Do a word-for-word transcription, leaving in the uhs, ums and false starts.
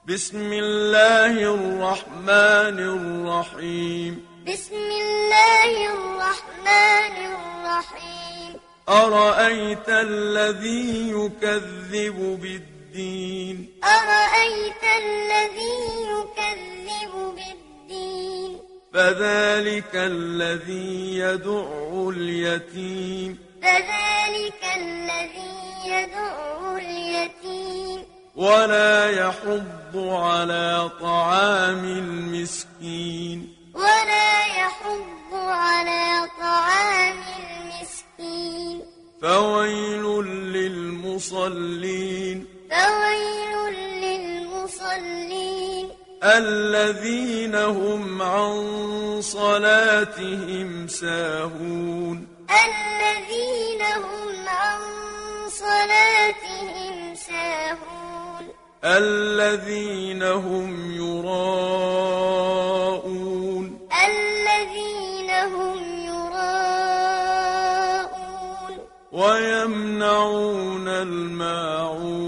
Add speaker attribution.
Speaker 1: بسم الله الرحمن الرحيم
Speaker 2: بسم الله الرحمن الرحيم
Speaker 1: أرأيت الذي يكذب بالدين
Speaker 2: أرأيت الذي يكذب بالدين
Speaker 1: فذلك الذي يدع اليتيم
Speaker 2: فذلك الذي يدع اليتيم
Speaker 1: ولا يحض على طعام المسكين
Speaker 2: ولا يحض على طعام المسكين
Speaker 1: فويل للمصلين
Speaker 2: فويل للمصلين
Speaker 1: الذين هم عن صلاتهم ساهون
Speaker 2: الذين هم عن صلاتهم ساهون
Speaker 1: الذين هم يراءون
Speaker 2: الذين هم يراءون
Speaker 1: ويمنعون الماعون